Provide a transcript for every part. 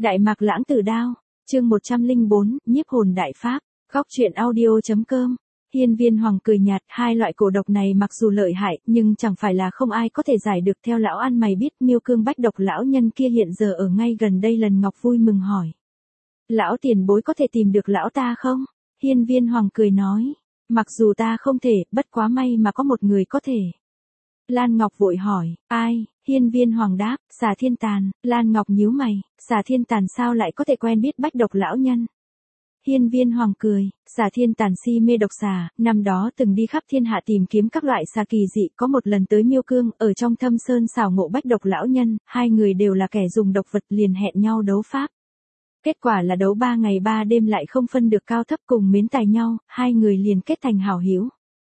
Đại Mạc Lãng Tử Đao, chương 104, nhiếp hồn đại pháp, góc truyện audio.com. Hiên Viên Hoàng cười nhạt, hai loại cổ độc này mặc dù lợi hại, nhưng chẳng phải là không ai có thể giải được. Theo lão ăn mày biết, Miêu Cương Bách Độc lão nhân kia hiện giờ ở ngay gần đây. Lần Ngọc vui mừng hỏi: lão tiền bối có thể tìm được lão ta không? Hiên Viên Hoàng cười nói: mặc dù ta không thể, bất quá may mà có một người có thể. Lan Ngọc vội hỏi: ai? Hiên Viên Hoàng đáp: Xà Thiên Tàn. Lan Ngọc nhíu mày: Xà Thiên Tàn sao lại có thể quen biết Bách Độc lão nhân? Hiên Viên Hoàng cười: Xà Thiên Tàn si mê độc xà, năm đó từng đi khắp thiên hạ tìm kiếm các loại xà kỳ dị, có một lần tới Miêu Cương, ở trong thâm sơn xảo ngộ Bách Độc lão nhân, hai người đều là kẻ dùng độc vật, liền hẹn nhau đấu pháp. Kết quả là đấu 3 ngày 3 đêm lại không phân được cao thấp, cùng mến tài nhau, hai người liền kết thành hảo hữu.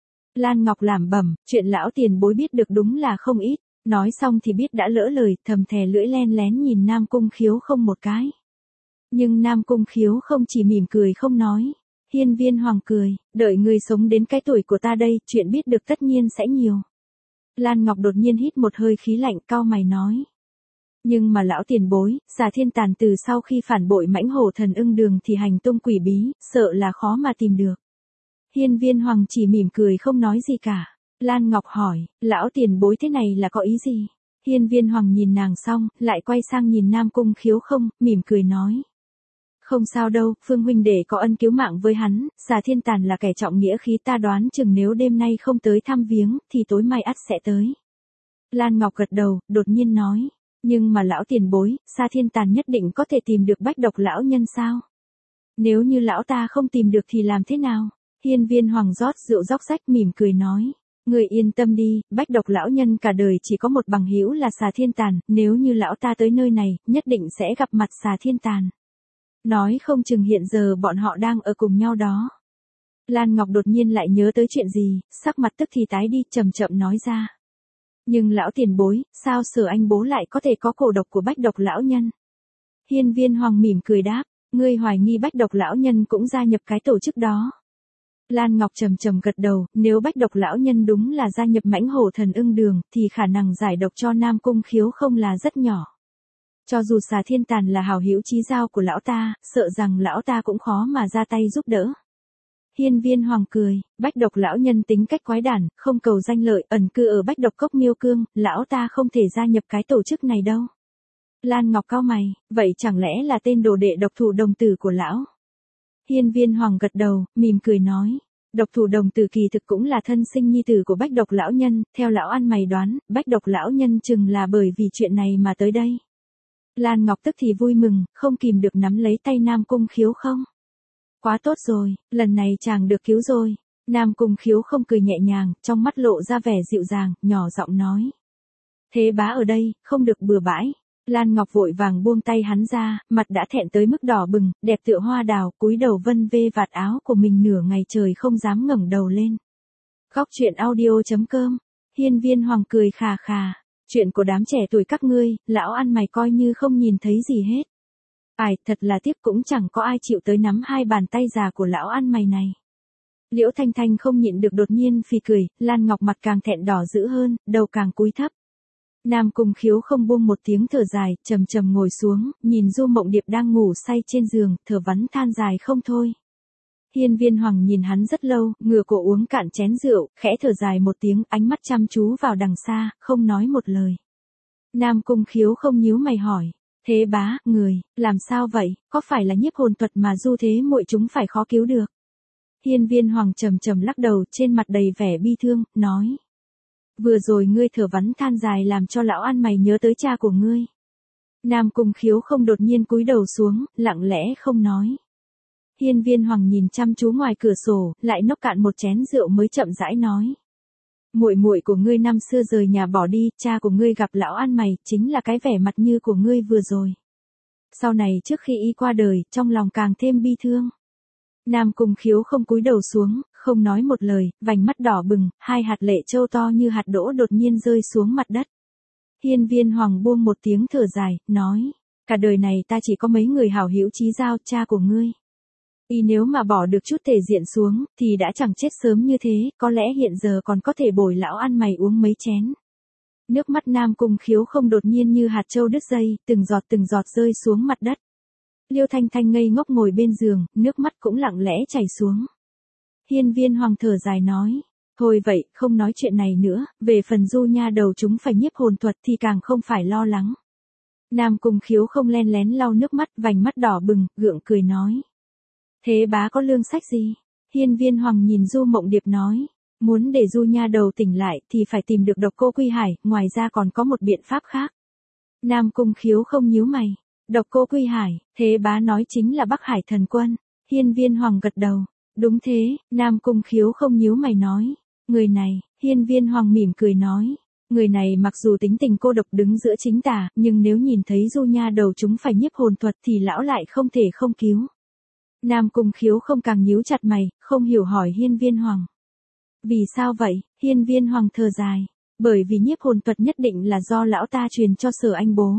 Lan Ngọc lẩm bẩm: chuyện lão tiền bối biết được đúng là không ít. Nói xong thì biết đã lỡ lời, thầm thè lưỡi len lén nhìn Nam Cung Khiếu không một cái. Nhưng Nam Cung Khiếu không chỉ mỉm cười không nói. Hiên Viên Hoàng cười: đợi người sống đến cái tuổi của ta đây, chuyện biết được tất nhiên sẽ nhiều. Lan Ngọc đột nhiên hít một hơi khí lạnh, cau mày nói: nhưng mà lão tiền bối, Xà Thiên Tàn từ sau khi phản bội Mãnh Hổ Thần Ưng Đường thì hành tung quỷ bí, sợ là khó mà tìm được. Hiên Viên Hoàng chỉ mỉm cười không nói gì cả. Lan Ngọc hỏi: lão tiền bối thế này là có ý gì? Hiên Viên Hoàng nhìn nàng xong, lại quay sang nhìn Nam Cung Khiếu không, mỉm cười nói: không sao đâu, Phương huynh đệ có ân cứu mạng với hắn, Xà Thiên Tàn là kẻ trọng nghĩa khí, ta đoán chừng nếu đêm nay không tới thăm viếng, thì tối mai ắt sẽ tới. Lan Ngọc gật đầu, đột nhiên nói: nhưng mà lão tiền bối, Xà Thiên Tàn nhất định có thể tìm được Bách Độc lão nhân sao? Nếu như lão ta không tìm được thì làm thế nào? Hiên Viên Hoàng rót rượu róc rách, mỉm cười nói: người yên tâm đi, Bách Độc lão nhân cả đời chỉ có một bằng hữu là Xà Thiên Tàn, nếu như lão ta tới nơi này, nhất định sẽ gặp mặt Xà Thiên Tàn. Nói không chừng hiện giờ bọn họ đang ở cùng nhau đó. Lan Ngọc đột nhiên lại nhớ tới chuyện gì, sắc mặt tức thì tái đi, chậm chậm nói ra: nhưng lão tiền bối, sao Sở anh bố lại có thể có cổ độc của Bách Độc lão nhân? Hiên Viên Hoàng mỉm cười đáp: ngươi hoài nghi Bách Độc lão nhân cũng gia nhập cái tổ chức đó. Lan Ngọc trầm trầm gật đầu: nếu Bách Độc lão nhân đúng là gia nhập Mãnh Hổ Thần Ưng Đường, thì khả năng giải độc cho Nam Cung Khiếu không là rất nhỏ. Cho dù Xà Thiên Tàn là hảo hữu chí giao của lão ta, sợ rằng lão ta cũng khó mà ra tay giúp đỡ. Hiên Viên Hoàng cười: Bách Độc lão nhân tính cách quái đản, không cầu danh lợi, ẩn cư ở Bách Độc Cốc Miêu Cương, lão ta không thể gia nhập cái tổ chức này đâu. Lan Ngọc cau mày: vậy chẳng lẽ là tên đồ đệ độc thủ đồng tử của lão? Hiên Viên Hoàng gật đầu, mỉm cười nói: độc thủ đồng tử kỳ thực cũng là thân sinh nhi tử của Bách Độc lão nhân, theo lão ăn mày đoán, Bách Độc lão nhân chừng là bởi vì chuyện này mà tới đây. Lan Ngọc tức thì vui mừng, không kìm được nắm lấy tay Nam Cung Khiếu không. Quá tốt rồi, lần này chàng được cứu rồi. Nam Cung Khiếu không cười nhẹ nhàng, trong mắt lộ ra vẻ dịu dàng, nhỏ giọng nói: thế bá ở đây, không được bừa bãi. Lan Ngọc vội vàng buông tay hắn ra, mặt đã thẹn tới mức đỏ bừng, đẹp tựa hoa đào, cúi đầu vân vê vạt áo của mình nửa ngày trời không dám ngẩng đầu lên. Góc truyện audio.com. Hiên Viên Hoàng cười khà khà: chuyện của đám trẻ tuổi các ngươi, lão ăn mày coi như không nhìn thấy gì hết. Ai, thật là tiếc, cũng chẳng có ai chịu tới nắm hai bàn tay già của lão ăn mày này. Liễu Thanh Thanh không nhịn được đột nhiên phì cười, Lan Ngọc mặt càng thẹn đỏ dữ hơn, đầu càng cúi thấp. Nam Cung Khiếu không buông một tiếng thở dài, trầm trầm ngồi xuống, nhìn Du Mộng Điệp đang ngủ say trên giường, thở vắn than dài không thôi. Hiên Viên Hoàng nhìn hắn rất lâu, ngửa cổ uống cạn chén rượu, khẽ thở dài một tiếng, ánh mắt chăm chú vào đằng xa, không nói một lời. Nam Cung Khiếu không nhíu mày hỏi: thế bá, người, làm sao vậy, có phải là nhiếp hồn thuật mà Du thế muội chúng phải khó cứu được? Hiên Viên Hoàng trầm trầm lắc đầu, trên mặt đầy vẻ bi thương, nói: vừa rồi ngươi thở vắn than dài làm cho lão ăn mày nhớ tới cha của ngươi. Nam Cung Khiếu không đột nhiên cúi đầu xuống, lặng lẽ không nói. Hiên Viên Hoàng nhìn chăm chú ngoài cửa sổ, lại nốc cạn một chén rượu mới chậm rãi nói: muội muội của ngươi năm xưa rời nhà bỏ đi, cha của ngươi gặp lão ăn mày, chính là cái vẻ mặt như của ngươi vừa rồi. Sau này trước khi y qua đời, trong lòng càng thêm bi thương. Nam Cung Khiếu không cúi đầu xuống, không nói một lời, vành mắt đỏ bừng, hai hạt lệ trâu to như hạt đỗ đột nhiên rơi xuống mặt đất. Hiên Viên Hoàng buông một tiếng thở dài, nói: cả đời này ta chỉ có mấy người hảo hữu chí giao, cha của ngươi. Y nếu mà bỏ được chút thể diện xuống, thì đã chẳng chết sớm như thế, có lẽ hiện giờ còn có thể bồi lão ăn mày uống mấy chén. Nước mắt Nam Cung Khiếu không đột nhiên như hạt châu đứt dây, từng giọt rơi xuống mặt đất. Liêu Thanh Thanh ngây ngốc ngồi bên giường, nước mắt cũng lặng lẽ chảy xuống. Hiên Viên Hoàng thở dài nói, thôi vậy, không nói chuyện này nữa, về phần Du nha đầu chúng phải nhiếp hồn thuật thì càng không phải lo lắng. Nam Cung Khiếu không len lén lau nước mắt, vành mắt đỏ bừng, gượng cười nói. Thế bá có lương sách gì? Hiên Viên Hoàng nhìn Du Mộng Điệp nói, muốn để Du nha đầu tỉnh lại thì phải tìm được Độc Cô Quy Hải, ngoài ra còn có một biện pháp khác. Nam Cung Khiếu không nhíu mày, Độc Cô Quy Hải, thế bá nói chính là Bắc Hải Thần Quân. Hiên Viên Hoàng gật đầu, đúng thế, Nam Cung Khiếu không nhíu mày nói, người này, Hiên Viên Hoàng mỉm cười nói, người này mặc dù tính tình cô độc đứng giữa chính tà, nhưng nếu nhìn thấy Du nha đầu chúng phải nhiếp hồn thuật thì lão lại không thể không cứu. Nam Cung Khiếu không càng nhíu chặt mày, không hiểu hỏi Hiên Viên Hoàng. Vì sao vậy? Hiên Viên Hoàng thở dài, bởi vì nhiếp hồn thuật nhất định là do lão ta truyền cho Sở Anh bố.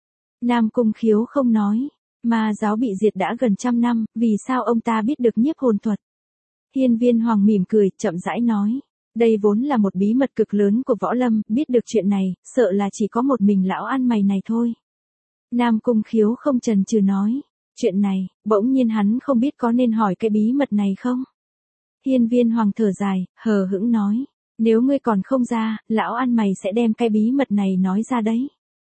Nam Cung Khiếu không nói, ma giáo bị diệt đã gần 100 năm, vì sao ông ta biết được nhiếp hồn thuật? Hiên Viên Hoàng mỉm cười, chậm rãi nói, đây vốn là một bí mật cực lớn của võ lâm, biết được chuyện này, sợ là chỉ có một mình lão ăn mày này thôi. Nam Cung Khiếu không chần chừ nói, chuyện này, bỗng nhiên hắn không biết có nên hỏi cái bí mật này không? Hiên Viên Hoàng thở dài, hờ hững nói, nếu ngươi còn không ra, lão ăn mày sẽ đem cái bí mật này nói ra đấy.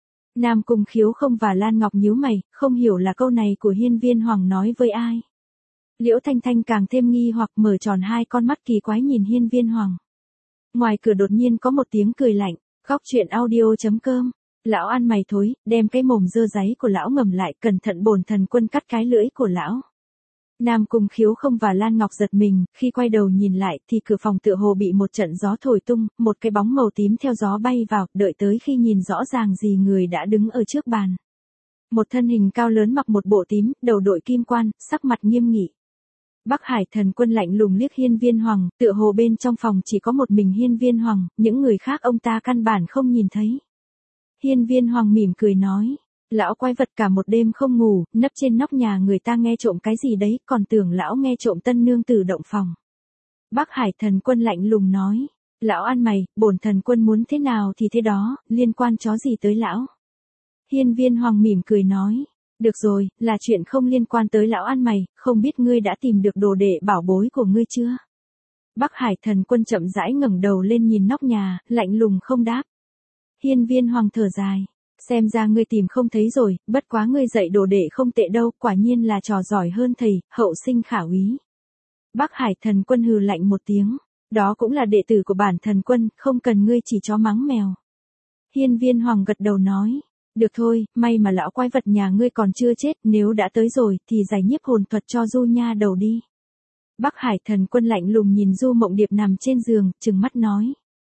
Nam Cung Khiếu không và Lan Ngọc nhíu mày, không hiểu là câu này của Hiên Viên Hoàng nói với ai. Liễu Thanh Thanh càng thêm nghi hoặc mở tròn hai con mắt kỳ quái nhìn Hiên Viên Hoàng. Ngoài cửa đột nhiên có một tiếng cười lạnh, góc truyện audio.com. Lão ăn mày thối, đem cái mồm dơ dáy của lão ngầm lại, cẩn thận bổn thần quân cắt cái lưỡi của lão. Nam Cung Khiếu không và Lan Ngọc giật mình, khi quay đầu nhìn lại thì cửa phòng tựa hồ bị một trận gió thổi tung, một cái bóng màu tím theo gió bay vào, đợi tới khi nhìn rõ ràng gì người đã đứng ở trước bàn. Một thân hình cao lớn mặc một bộ tím, đầu đội kim quan, sắc mặt nghiêm nghị. Bắc Hải Thần Quân lạnh lùng liếc Hiên Viên Hoàng, tựa hồ bên trong phòng chỉ có một mình Hiên Viên Hoàng, những người khác ông ta căn bản không nhìn thấy. Hiên Viên Hoàng mỉm cười nói, lão quái vật cả một đêm không ngủ, nấp trên nóc nhà người ta nghe trộm cái gì đấy, còn tưởng lão nghe trộm tân nương tử động phòng. Bắc Hải Thần Quân lạnh lùng nói, lão ăn mày, bổn thần quân muốn thế nào thì thế đó, liên quan chó gì tới lão. Hiên Viên Hoàng mỉm cười nói, được rồi, là chuyện không liên quan tới lão ăn mày, không biết ngươi đã tìm được đồ đệ bảo bối của ngươi chưa? Bắc Hải Thần Quân chậm rãi ngẩng đầu lên nhìn nóc nhà, lạnh lùng không đáp. Hiên Viên Hoàng thở dài, xem ra ngươi tìm không thấy rồi, bất quá ngươi dạy đồ đệ không tệ đâu, quả nhiên là trò giỏi hơn thầy, hậu sinh khả úy. Bắc Hải Thần Quân hừ lạnh một tiếng, đó cũng là đệ tử của bản thần quân, không cần ngươi chỉ chó mắng mèo. Hiên Viên Hoàng gật đầu nói, được thôi, may mà lão quái vật nhà ngươi còn chưa chết, nếu đã tới rồi thì giải nhiếp hồn thuật cho Du nha đầu đi. Bắc Hải Thần Quân lạnh lùng nhìn Du Mộng Điệp nằm trên giường, trừng mắt nói,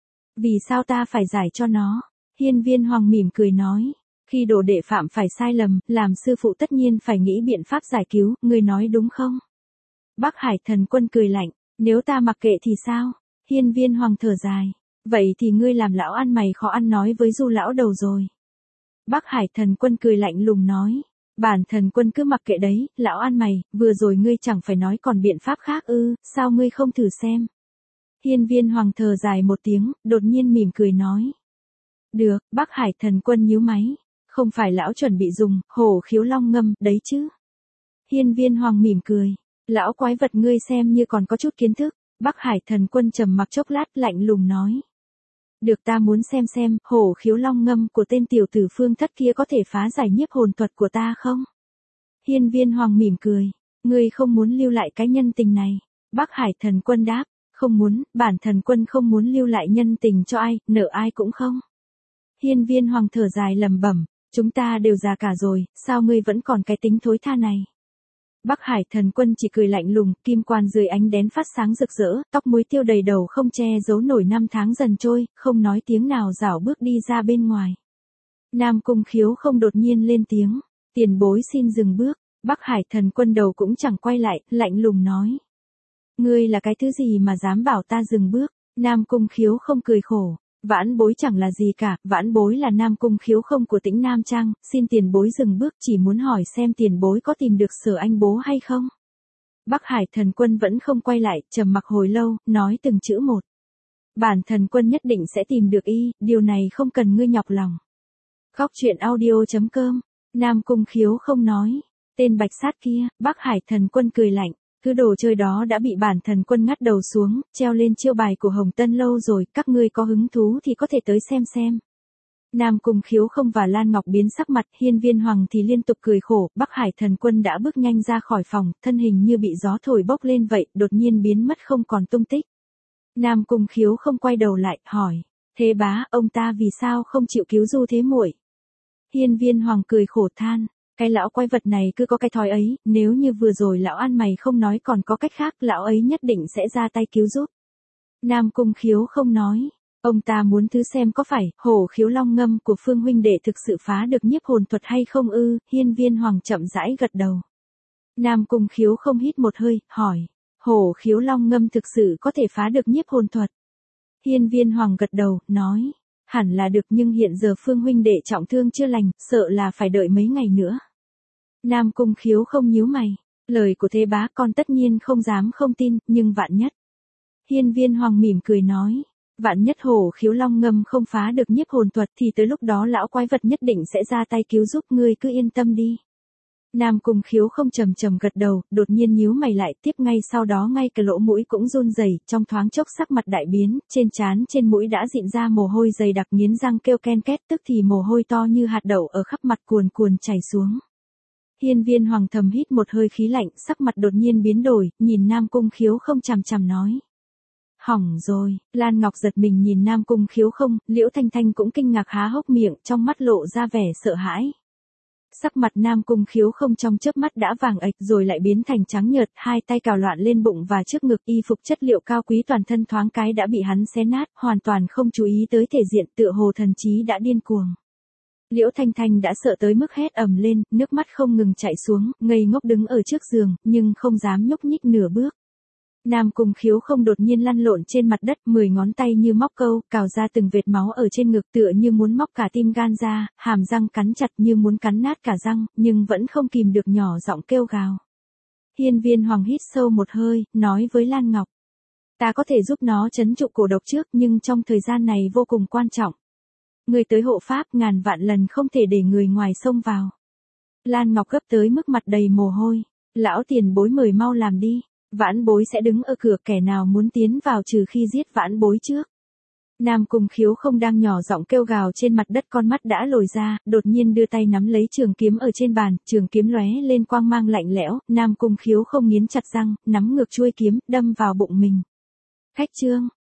vì sao ta phải giải cho nó? Hiên Viên Hoàng mỉm cười nói, khi đồ đệ phạm phải sai lầm, làm sư phụ tất nhiên phải nghĩ biện pháp giải cứu, ngươi nói đúng không? Bắc Hải Thần Quân cười lạnh, nếu ta mặc kệ thì sao? Hiên Viên Hoàng thở dài, vậy thì ngươi làm lão ăn mày khó ăn nói với Du lão đầu rồi. Bắc Hải Thần Quân cười lạnh lùng nói, bản thần quân cứ mặc kệ đấy, lão ăn mày, vừa rồi ngươi chẳng phải nói còn biện pháp khác ư, sao ngươi không thử xem? Hiên Viên Hoàng thở dài một tiếng, đột nhiên mỉm cười nói. Được, Bắc Hải Thần Quân nhíu máy, không phải lão chuẩn bị dùng hổ khiếu long ngâm đấy chứ? Hiên Viên Hoàng mỉm cười, lão quái vật ngươi xem như còn có chút kiến thức. Bắc Hải Thần Quân trầm mặc chốc lát lạnh lùng nói. Được, ta muốn xem hổ khiếu long ngâm của tên tiểu tử Phương Thất kia có thể phá giải nhiếp hồn thuật của ta không? Hiên Viên Hoàng mỉm cười, ngươi không muốn lưu lại cái nhân tình này. Bắc Hải Thần Quân đáp, không muốn, bản thần quân không muốn lưu lại nhân tình cho ai, nợ ai cũng không. Hiên Viên Hoàng thở dài lẩm bẩm, chúng ta đều già cả rồi, sao ngươi vẫn còn cái tính thối tha này? Bắc Hải Thần Quân chỉ cười lạnh lùng, kim quan dưới ánh đèn phát sáng rực rỡ, tóc muối tiêu đầy đầu không che giấu nổi năm tháng dần trôi, không nói tiếng nào rảo bước đi ra bên ngoài. Nam Cung Khiếu không đột nhiên lên tiếng, tiền bối xin dừng bước. Bắc Hải Thần Quân đầu cũng chẳng quay lại, lạnh lùng nói. Ngươi là cái thứ gì mà dám bảo ta dừng bước? Nam Cung Khiếu không cười khổ. Vãn bối chẳng là gì cả, vãn bối là Nam Cung Khiếu không của Tĩnh Nam Trang, xin tiền bối dừng bước, chỉ muốn hỏi xem tiền bối có tìm được Sở Anh bố hay không. Bắc Hải Thần Quân vẫn không quay lại, trầm mặc hồi lâu, nói từng chữ một. Bản thần quân nhất định sẽ tìm được y, điều này không cần ngươi nhọc lòng. Góc truyện audio.com, Nam Cung Khiếu không nói. Tên bạch sát kia, Bắc Hải thần quân cười lạnh. Thứ đồ chơi đó đã bị bản thần quân ngắt đầu xuống, treo lên chiêu bài của Hồng Tân lâu rồi, các ngươi có hứng thú thì có thể tới xem. Nam Cung Khiếu không và Lan Ngọc biến sắc mặt, Hiên Viên Hoàng thì liên tục cười khổ, Bắc Hải thần quân đã bước nhanh ra khỏi phòng, thân hình như bị gió thổi bốc lên vậy, đột nhiên biến mất không còn tung tích. Nam Cung Khiếu không quay đầu lại, hỏi, Thế bá, ông ta vì sao không chịu cứu Du Thế muội? Hiên Viên Hoàng cười khổ than, cái lão quái vật này cứ có cái thói ấy, nếu như vừa rồi lão ăn mày không nói còn có cách khác, lão ấy nhất định sẽ ra tay cứu giúp. Nam Cung Khiếu không nói. Ông ta muốn thứ xem có phải hổ khiếu long ngâm của Phương huynh đệ thực sự phá được nhiếp hồn thuật hay không ư? Hiên Viên Hoàng chậm rãi gật đầu. Nam Cung Khiếu không hít một hơi, hỏi, hổ khiếu long ngâm thực sự có thể phá được nhiếp hồn thuật? Hiên Viên Hoàng gật đầu, nói, hẳn là được nhưng hiện giờ Phương huynh đệ trọng thương chưa lành, sợ là phải đợi mấy ngày nữa. Nam Cung Khiếu không nhíu mày, lời của Thế bá con tất nhiên không dám không tin, nhưng vạn nhất. Hiên Viên Hoàng mỉm cười nói. Vạn nhất hổ khiếu long ngâm không phá được nhiếp hồn thuật thì tới lúc đó lão quái vật nhất định sẽ ra tay cứu giúp, ngươi cứ yên tâm đi. Nam Cung Khiếu không trầm gật đầu, đột nhiên nhíu mày lại, tiếp ngay sau đó ngay cả lỗ mũi cũng run rẩy, trong thoáng chốc sắc mặt đại biến, trên trán trên mũi đã dịn ra mồ hôi dày đặc, nghiến răng kêu ken két, tức thì mồ hôi to như hạt đậu ở khắp mặt cuồn chảy xuống. Hiên Viên Hoàng thầm hít một hơi khí lạnh, sắc mặt đột nhiên biến đổi, nhìn Nam Cung Khiếu không chằm nói. Hỏng rồi, Lan Ngọc giật mình nhìn Nam Cung Khiếu không, Liễu Thanh Thanh cũng kinh ngạc há hốc miệng, trong mắt lộ ra vẻ sợ hãi. Sắc mặt Nam Cung Khiếu không trong chớp mắt đã vàng ạch rồi lại biến thành trắng nhợt, hai tay cào loạn lên bụng và trước ngực, y phục chất liệu cao quý toàn thân thoáng cái đã bị hắn xé nát, hoàn toàn không chú ý tới thể diện, tựa hồ thần trí đã điên cuồng. Liễu Thanh Thanh đã sợ tới mức hét ầm lên, nước mắt không ngừng chảy xuống, ngây ngốc đứng ở trước giường, nhưng không dám nhúc nhích nửa bước. Nam Cung Khiếu không đột nhiên lăn lộn trên mặt đất, 10 ngón tay như móc câu, cào ra từng vệt máu ở trên ngực, tựa như muốn móc cả tim gan ra, hàm răng cắn chặt như muốn cắn nát cả răng, nhưng vẫn không kìm được nhỏ giọng kêu gào. Hiên Viên Hoàng hít sâu một hơi, nói với Lan Ngọc. Ta có thể giúp nó trấn trụ cổ độc trước, nhưng trong thời gian này vô cùng quan trọng. Người tới hộ pháp ngàn vạn lần không thể để người ngoài xông vào. Lan Ngọc gấp tới mức mặt đầy mồ hôi. Lão tiền bối mời mau làm đi. Vãn bối sẽ đứng ở cửa, kẻ nào muốn tiến vào trừ khi giết vãn bối trước. Nam Cung Khiếu không đang nhỏ giọng kêu gào trên mặt đất, con mắt đã lồi ra, đột nhiên đưa tay nắm lấy trường kiếm ở trên bàn, trường kiếm lóe lên quang mang lạnh lẽo, Nam Cung Khiếu không nghiến chặt răng, nắm ngược chuôi kiếm, đâm vào bụng mình. Khách trương,